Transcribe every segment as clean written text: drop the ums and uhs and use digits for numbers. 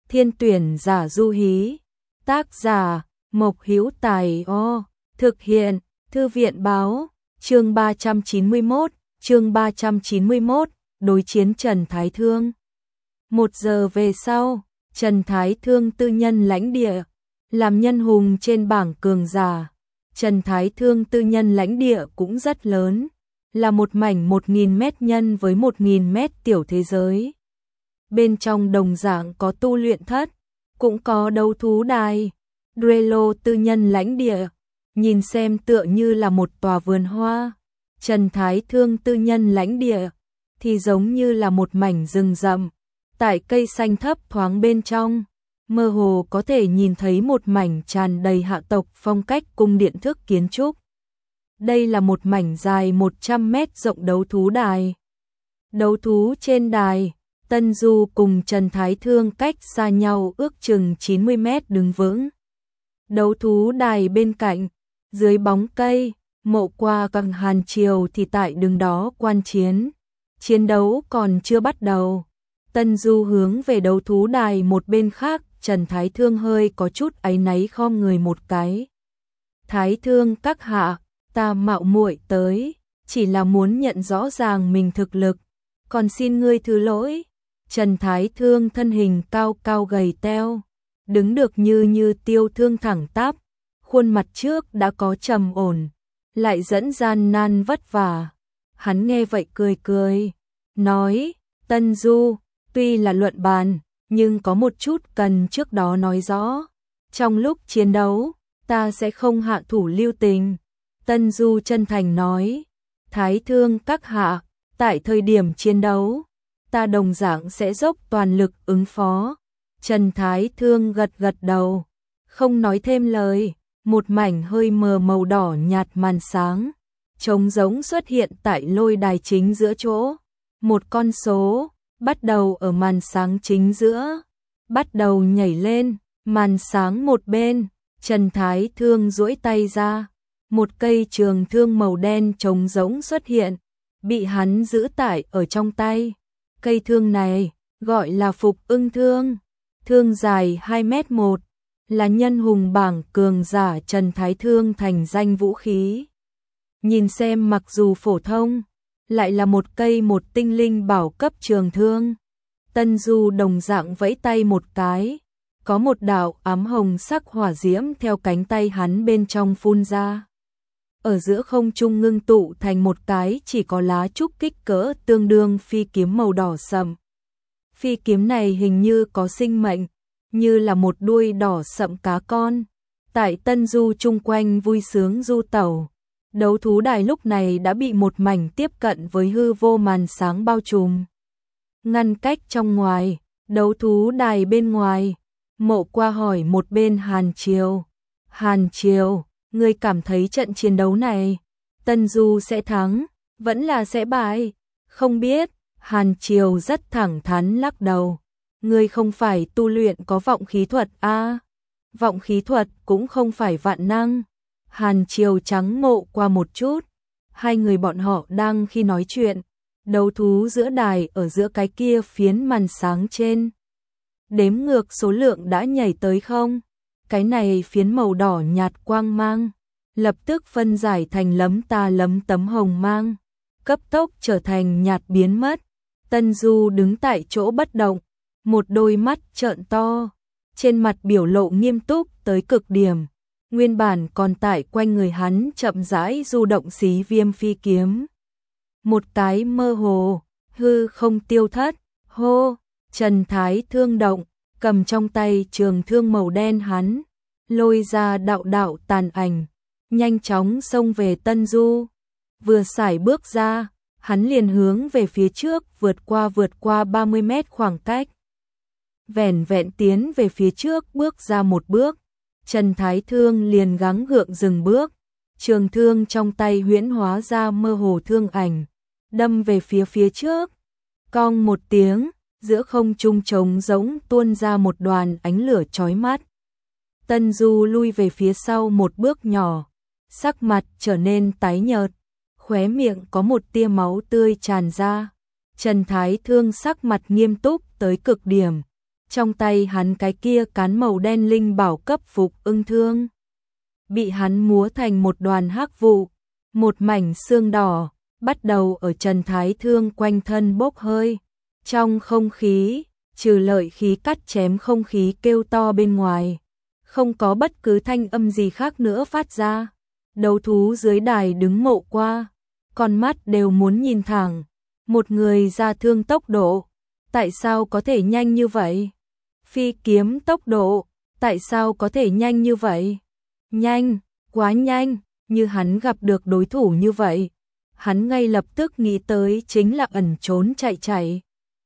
Thiên tuyển giả du hí. Tác giả Mộc Hữu Tài. Thực hiện Thư viện báo. Chương 391, đối chiến Trần Thái Thương. 1 giờ về sau, Trần Thái Thương tư nhân lãnh địa, làm nhân hùng trên bảng cường giả. Trần Thái Thương tư nhân lãnh địa cũng rất lớn, là một mảnh 1000 mét nhân với 1000 mét tiểu thế giới. Bên trong đồng dạng có tu luyện thất, cũng có đấu thú đài. Duello tư nhân lãnh địa, nhìn xem tựa như là một tòa vườn hoa. Trần Thái Thương tư nhân lãnh địa thì giống như là một mảnh rừng rậm, tại cây xanh thấp thoáng bên trong, mơ hồ có thể nhìn thấy một mảnh tràn đầy hạ tộc phong cách cung điện thức kiến trúc. Đây là một mảnh dài 100 mét rộng đấu thú đài. Đấu thú trên đài, Tân Du cùng Trần Thái Thương cách xa nhau ước chừng 90 mét đứng vững. Đấu thú đài bên cạnh, dưới bóng cây, Mộ Qua cùng Hàn Triều thì tại đứng đó quan chiến. Chiến đấu còn chưa bắt đầu. Tân Du hướng về đấu thú đài một bên khác, Trần Thái Thương hơi có chút áy náy khom người một cái. Thái Thương các hạ, ta mạo muội tới, chỉ là muốn nhận rõ ràng mình thực lực, còn xin ngươi thứ lỗi. Trần Thái Thương thân hình cao cao gầy teo, đứng được như tiêu thương thẳng tắp, khuôn mặt trước đã có trầm ổn, lại dẫn gian nan vất vả. Hắn nghe vậy cười cười, nói, Tân Du, tuy là luận bàn, nhưng có một chút cần trước đó nói rõ. Trong lúc chiến đấu, ta sẽ không hạ thủ lưu tình. Tân Du chân thành nói, Thái Thương các hạ, tại thời điểm chiến đấu, ta đồng dạng sẽ dốc toàn lực ứng phó. Trần Thái Thương gật gật đầu, không nói thêm lời. Một mảnh hơi mờ màu đỏ nhạt màn sáng, trống rỗng xuất hiện tại lôi đài chính giữa chỗ. Một con số bắt đầu ở màn sáng chính giữa, bắt đầu nhảy lên. Màn sáng một bên, Trần Thái Thương duỗi tay ra, một cây trường thương màu đen trống rỗng xuất hiện, bị hắn giữ tại ở trong tay. Cây thương này gọi là Phục Ưng thương, thương dài 2m1, là nhân hùng bảng cường giả Trần Thái Thương thành danh vũ khí. Nhìn xem mặc dù phổ thông, lại là một cây một tinh linh bảo cấp trường thương. Tân Du đồng dạng vẫy tay một cái, có một đạo ám hồng sắc hỏa diễm theo cánh tay hắn bên trong phun ra. Ở giữa không trung ngưng tụ thành một cái chỉ có lá trúc kích cỡ tương đương phi kiếm màu đỏ sậm. Phi kiếm này hình như có sinh mệnh, như là một đuôi đỏ sậm cá con. Tại Tân Du chung quanh vui sướng du tẩu. Đấu thú đài lúc này đã bị một mảnh tiếp cận với hư vô màn sáng bao trùm. Ngăn cách trong ngoài, đấu thú đài bên ngoài, Mộ Qua hỏi một bên Hàn Triều. Hàn Triều, ngươi cảm thấy trận chiến đấu này, Tân Du sẽ thắng, vẫn là sẽ bại? Không biết. Hàn Triều rất thẳng thắn lắc đầu. Ngươi không phải tu luyện có vọng khí thuật a? Vọng khí thuật cũng không phải vạn năng. Hàn Triều trắng Mộ Qua một chút. Hai người bọn họ đang khi nói chuyện, đấu thú giữa đài ở giữa cái kia phiến màn sáng trên. Đếm ngược số lượng đã nhảy tới không? Cái này phiến màu đỏ nhạt quang mang, lập tức phân giải thành lấm ta lấm tấm hồng mang, cấp tốc trở thành nhạt biến mất. Tân Du đứng tại chỗ bất động, một đôi mắt trợn to, trên mặt biểu lộ nghiêm túc tới cực điểm. Nguyên bản còn tại quanh người hắn chậm rãi du động xí viêm phi kiếm. Một cái mơ hồ, hư không tiêu thất, hô, Trần Thái Thương động, cầm trong tay trường thương màu đen hắn, lôi ra đạo đạo tàn ảnh, nhanh chóng xông về Tân Du. Vừa sải bước ra, hắn liền hướng về phía trước vượt qua 30 mét khoảng cách. Vẻn vẹn tiến về phía trước bước ra một bước, Trần Thái Thương liền gắng gượng dừng bước, trường thương trong tay huyễn hóa ra mơ hồ thương ảnh, đâm về phía trước. Cong một tiếng, giữa không trung trống rỗng tuôn ra một đoàn ánh lửa chói mắt. Tân Du lui về phía sau một bước nhỏ, sắc mặt trở nên tái nhợt, khóe miệng có một tia máu tươi tràn ra. Trần Thái Thương sắc mặt nghiêm túc tới cực điểm, Trong tay hắn cái kia cán màu đen linh bảo cấp Phục Ưng Thương bị hắn múa thành một đoàn hắc vụ, một mảnh xương đỏ bắt đầu ở Trần Thái Thương quanh thân bốc hơi. Trong không khí, trừ lợi khí cắt chém không khí kêu to bên ngoài, không có bất cứ thanh âm gì khác nữa phát ra. Đấu thú dưới đài đứng mộ qua, con mắt đều muốn nhìn thẳng. Một người ra thương tốc độ, tại sao có thể nhanh như vậy? Phi kiếm tốc độ, tại sao có thể nhanh như vậy? Nhanh, quá nhanh, như hắn gặp được đối thủ như vậy. Hắn ngay lập tức nghĩ tới chính là ẩn trốn chạy chạy.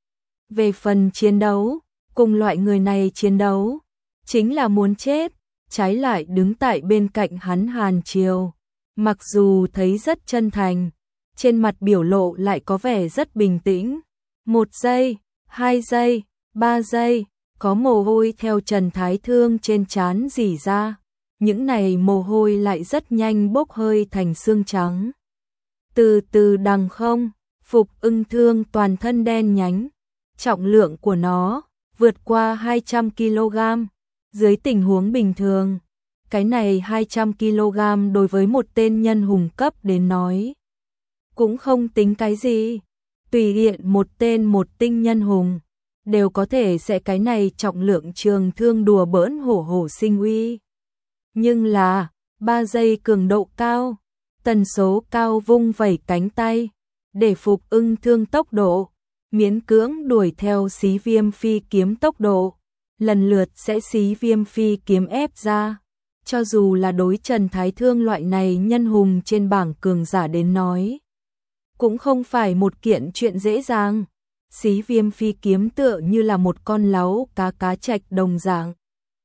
Về phần chiến đấu, cùng loại người này chiến đấu, chính là muốn chết. Trái lại đứng tại bên cạnh hắn Hàn Triều, mặc dù thấy rất chân thành, trên mặt biểu lộ lại có vẻ rất bình tĩnh. 1 giây, 2 giây, 3 giây, có mồ hôi theo Trần Thái Thương trên trán rỉ ra. Những này mồ hôi lại rất nhanh bốc hơi thành xương trắng. Từ từ đằng không, Phục Ưng Thương toàn thân đen nhánh, trọng lượng của nó vượt qua 200 kg. Dưới tình huống bình thường, cái này 200 kg đối với một tên nhân hùng cấp đến nói cũng không tính cái gì. Tùy tiện một tên một tinh nhân hùng đều có thể sẽ cái này trọng lượng trường thương đùa bỡn hổ sinh uy. Nhưng là 3 giây cường độ cao, tần số cao vung vẩy cánh tay, để Phục Ưng Thương tốc độ, miễn cưỡng đuổi theo Xí Viêm Phi kiếm tốc độ, lần lượt sẽ Xí Viêm Phi kiếm ép ra. Cho dù là đối Trần Thái Thương loại này nhân hùng trên bảng cường giả đến nói, cũng không phải một kiện chuyện dễ dàng. Xí Viêm Phi kiếm tựa như là một con láu cá trạch đồng dạng.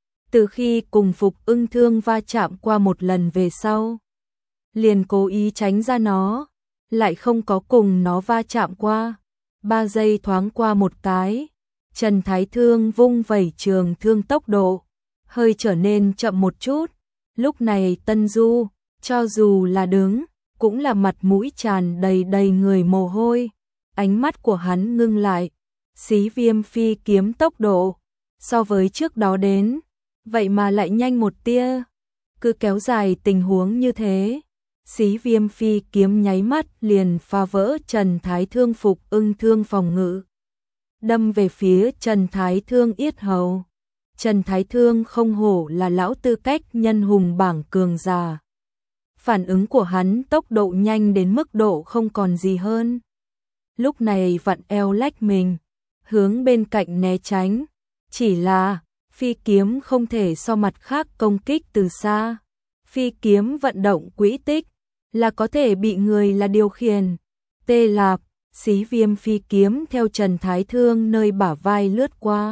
Từ khi cùng Phục Ưng Thương va chạm qua một lần về sau, liền cố ý tránh ra nó, lại không có cùng nó va chạm qua. 3 giây thoáng qua một cái, Trần Thái Thương vung vẩy trường thương tốc độ hơi trở nên chậm một chút. Lúc này Tân Du, cho dù là đứng, cũng là mặt mũi tràn đầy người mồ hôi. Ánh mắt của hắn ngưng lại, Xí Viêm Phi kiếm tốc độ so với trước đó đến, vậy mà lại nhanh một tia. Cứ kéo dài tình huống như thế, Xí Viêm Phi kiếm nháy mắt liền phá vỡ Trần Thái Thương Phục Ưng Thương phòng ngự, đâm về phía Trần Thái Thương yết hầu. Trần Thái Thương không hổ là lão tư cách nhân hùng bảng cường giả. Phản ứng của hắn tốc độ nhanh đến mức độ không còn gì hơn. Lúc này vặn eo lách mình, hướng bên cạnh né tránh. Chỉ là, phi kiếm không thể so mặt khác công kích từ xa. Phi kiếm vận động quỹ tích, là có thể bị người là điều khiển. Tê Lạp, Xí Viêm Phi kiếm theo Trần Thái Thương nơi bả vai lướt qua,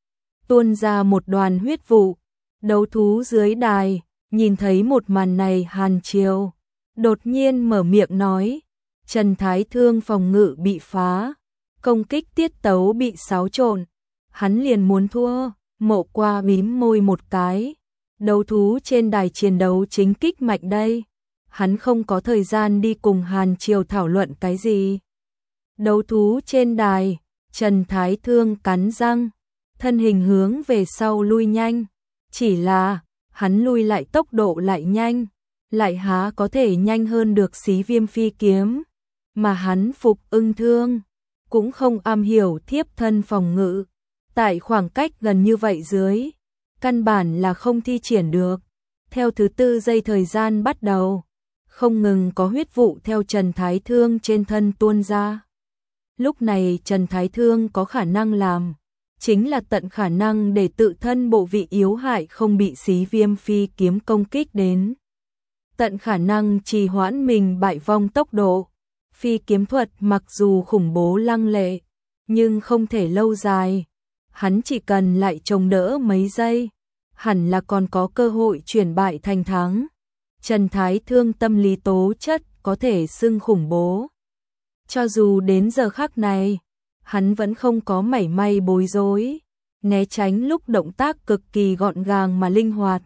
tuôn ra một đoàn huyết vụ. Đấu thú dưới đài, nhìn thấy một màn này Hàn Triều đột nhiên mở miệng nói, Trần Thái Thương phòng ngự bị phá, công kích tiết tấu bị xáo trộn, hắn liền muốn thua. Mộ Qua mím môi một cái, đấu thú trên đài chiến đấu chính kích mạnh đây, hắn không có thời gian đi cùng Hàn Triều thảo luận cái gì. Đấu thú trên đài, Trần Thái Thương cắn răng, thân hình hướng về sau lui nhanh. Chỉ là, hắn lui lại tốc độ lại nhanh, lại há có thể nhanh hơn được Xí Viêm Phi kiếm. Mà hắn Phục Ưng Thương cũng không am hiểu thiếp thân phòng ngự, tại khoảng cách gần như vậy dưới, căn bản là không thi triển được. Theo thứ 4 giây thời gian bắt đầu, không ngừng có huyết vụ theo Trần Thái Thương trên thân tuôn ra. Lúc này Trần Thái Thương có khả năng làm, chính là tận khả năng để tự thân bộ vị yếu hại không bị Xí Viêm Phi kiếm công kích đến. Tận khả năng trì hoãn mình bại vong tốc độ. Phi kiếm thuật mặc dù khủng bố lăng lệ, nhưng không thể lâu dài. Hắn chỉ cần lại chống đỡ mấy giây, hẳn là còn có cơ hội chuyển bại thành thắng. Trần Thái Thương tâm lý tố chất có thể xưng khủng bố. Cho dù đến giờ khắc này, hắn vẫn không có mảy may bối rối, né tránh lúc động tác cực kỳ gọn gàng mà linh hoạt.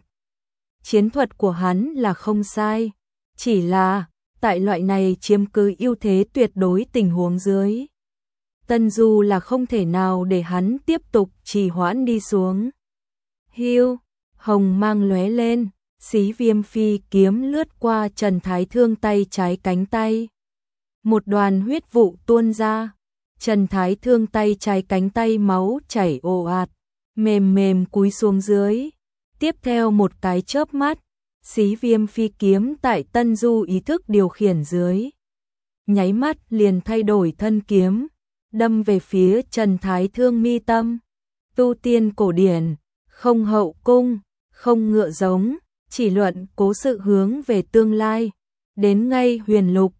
Chiến thuật của hắn là không sai, chỉ là tại loại này chiếm cứ ưu thế tuyệt đối tình huống dưới, Tân Du là không thể nào để hắn tiếp tục trì hoãn đi xuống. Hưu, hồng mang lóe lên, xí viêm phi kiếm lướt qua Trần Thái Thương tay trái cánh tay. Một đoàn huyết vụ tuôn ra, Trần Thái Thương tay trái cánh tay máu chảy ồ ạt, mềm mềm cúi xuống dưới. Tiếp theo một cái chớp mắt, xí viêm phi kiếm tại Tân Du ý thức điều khiển dưới. Nháy mắt liền thay đổi thân kiếm, đâm về phía Trần Thái Thương mi tâm. Tu tiên cổ điển, không hậu cung, không ngựa giống, chỉ luận cố sự hướng về tương lai. Đến ngay huyền lục,